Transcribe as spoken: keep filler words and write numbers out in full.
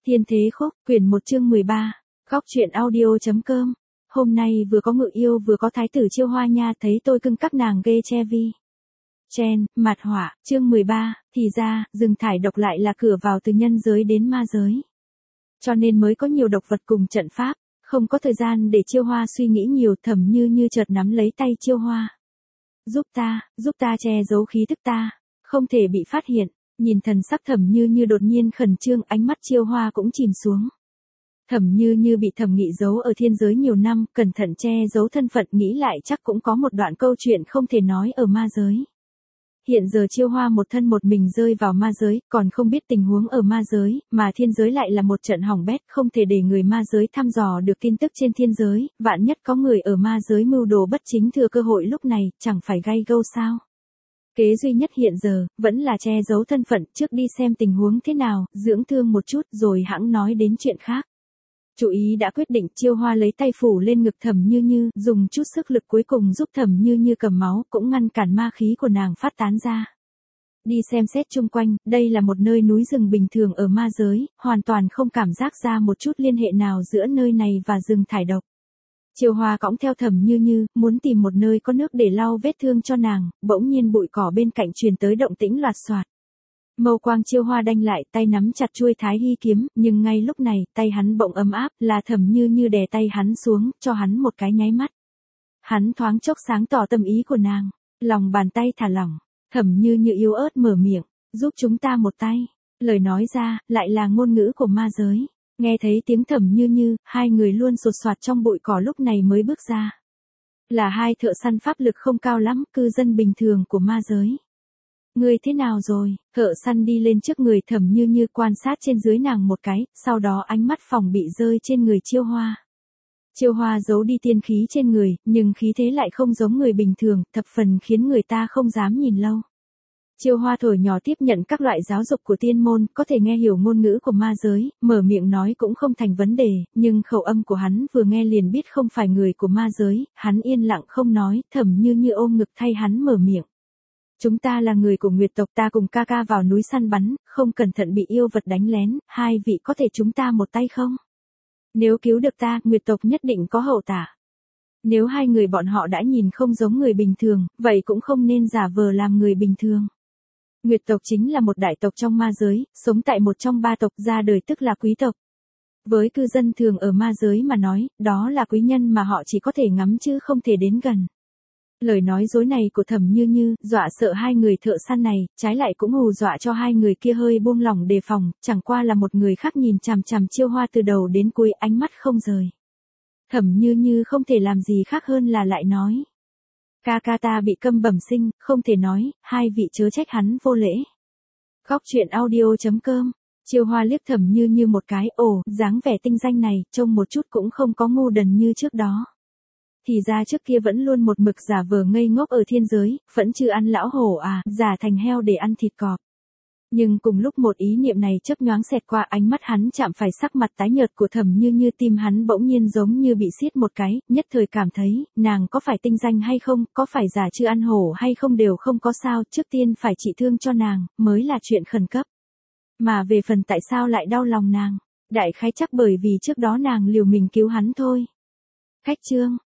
Thiên Thế Khúc, quyển một chương mười ba, góc truyện audio.com. Hôm nay vừa có ngự yêu vừa có thái tử Chiêu Hoa nha, thấy tôi cưng các nàng ghê che vi. Chen, mặt họa, chương mười ba, thì ra, rừng thải độc lại là cửa vào từ nhân giới đến ma giới. Cho nên mới có nhiều độc vật cùng trận pháp, không có thời gian để Chiêu Hoa suy nghĩ nhiều, Thẩm Như Như chợt nắm lấy tay Chiêu Hoa. Giúp ta, giúp ta che giấu khí tức ta, không thể bị phát hiện. Nhìn thần sắc Thẩm Như Như đột nhiên khẩn trương, ánh mắt Chiêu Hoa cũng chìm xuống. Thẩm Như Như bị Thẩm Nghị giấu ở thiên giới nhiều năm, cẩn thận che giấu thân phận, nghĩ lại chắc cũng có một đoạn câu chuyện không thể nói ở ma giới. Hiện giờ Chiêu Hoa một thân một mình rơi vào ma giới, còn không biết tình huống ở ma giới, mà thiên giới lại là một trận hỏng bét, không thể để người ma giới thăm dò được tin tức trên thiên giới, vạn nhất có người ở ma giới mưu đồ bất chính thừa cơ hội lúc này, chẳng phải gay gâu sao? Kế duy nhất hiện giờ, vẫn là che giấu thân phận, trước đi xem tình huống thế nào, dưỡng thương một chút rồi hãng nói đến chuyện khác. Chủ ý đã quyết định, Chiêu Hoa lấy tay phủ lên ngực Thẩm Như Như, dùng chút sức lực cuối cùng giúp Thẩm Như Như cầm máu, cũng ngăn cản ma khí của nàng phát tán ra. Đi xem xét chung quanh, đây là một nơi núi rừng bình thường ở ma giới, hoàn toàn không cảm giác ra một chút liên hệ nào giữa nơi này và rừng thải độc. Chiêu Hoa cõng theo Thẩm Như Như, muốn tìm một nơi có nước để lau vết thương cho nàng, bỗng nhiên bụi cỏ bên cạnh truyền tới động tĩnh loạt xoạt. Mâu quang Chiêu Hoa đanh lại, tay nắm chặt chuôi Thái Hy kiếm, nhưng ngay lúc này, tay hắn bỗng ấm áp, là Thẩm Như Như đè tay hắn xuống, cho hắn một cái nháy mắt. Hắn thoáng chốc sáng tỏ tâm ý của nàng, lòng bàn tay thả lỏng, Thẩm Như Như yếu ớt mở miệng, giúp chúng ta một tay. Lời nói ra, lại là ngôn ngữ của ma giới. Nghe thấy tiếng Thẩm Như Như, hai người luôn sột soạt trong bụi cỏ lúc này mới bước ra. Là hai thợ săn pháp lực không cao lắm, cư dân bình thường của ma giới. Người thế nào rồi? Thợ săn đi lên trước người Thẩm Như Như, quan sát trên dưới nàng một cái, sau đó ánh mắt phòng bị rơi trên người Chiêu Hoa. Chiêu Hoa giấu đi tiên khí trên người, nhưng khí thế lại không giống người bình thường, thập phần khiến người ta không dám nhìn lâu. Chiêu Hoa thổi nhỏ tiếp nhận các loại giáo dục của tiên môn, có thể nghe hiểu ngôn ngữ của ma giới, mở miệng nói cũng không thành vấn đề, nhưng khẩu âm của hắn vừa nghe liền biết không phải người của ma giới, hắn yên lặng không nói, Thẩm Như Như ôm ngực thay hắn mở miệng. Chúng ta là người của Nguyệt tộc, ta cùng ca ca vào núi săn bắn, không cẩn thận bị yêu vật đánh lén, hai vị có thể chúng ta một tay không? Nếu cứu được ta, Nguyệt tộc nhất định có hậu tả. Nếu hai người bọn họ đã nhìn không giống người bình thường, vậy cũng không nên giả vờ làm người bình thường. Nguyệt tộc chính là một đại tộc trong ma giới, sống tại một trong ba tộc, ra đời tức là quý tộc. Với cư dân thường ở ma giới mà nói, đó là quý nhân mà họ chỉ có thể ngắm chứ không thể đến gần. Lời nói dối này của Thẩm Như Như, dọa sợ hai người thợ săn này, trái lại cũng hù dọa cho hai người kia hơi buông lỏng đề phòng, chẳng qua là một người khác nhìn chằm chằm Chiêu Hoa từ đầu đến cuối, ánh mắt không rời. Thẩm Như Như không thể làm gì khác hơn là lại nói. Ca ca ta bị câm bẩm sinh, không thể nói, hai vị chớ trách hắn vô lễ. Góc truyện audio.com. Chiêu Hoa liếc Thẩm Như Như một cái, ồ, dáng vẻ tinh danh này, trông một chút cũng không có ngu đần như trước đó. Thì ra trước kia vẫn luôn một mực giả vờ ngây ngốc ở thiên giới, vẫn chưa ăn lão hổ à, giả thành heo để ăn thịt cọp. Nhưng cùng lúc một ý niệm này chớp nhoáng xẹt qua, ánh mắt hắn chạm phải sắc mặt tái nhợt của Thẩm Như Như, tim hắn bỗng nhiên giống như bị siết một cái, nhất thời cảm thấy, nàng có phải tinh danh hay không, có phải giả chưa ăn hổ hay không đều không có sao, trước tiên phải trị thương cho nàng, mới là chuyện khẩn cấp. Mà về phần tại sao lại đau lòng nàng, đại khái chắc bởi vì trước đó nàng liều mình cứu hắn thôi. Khách chương.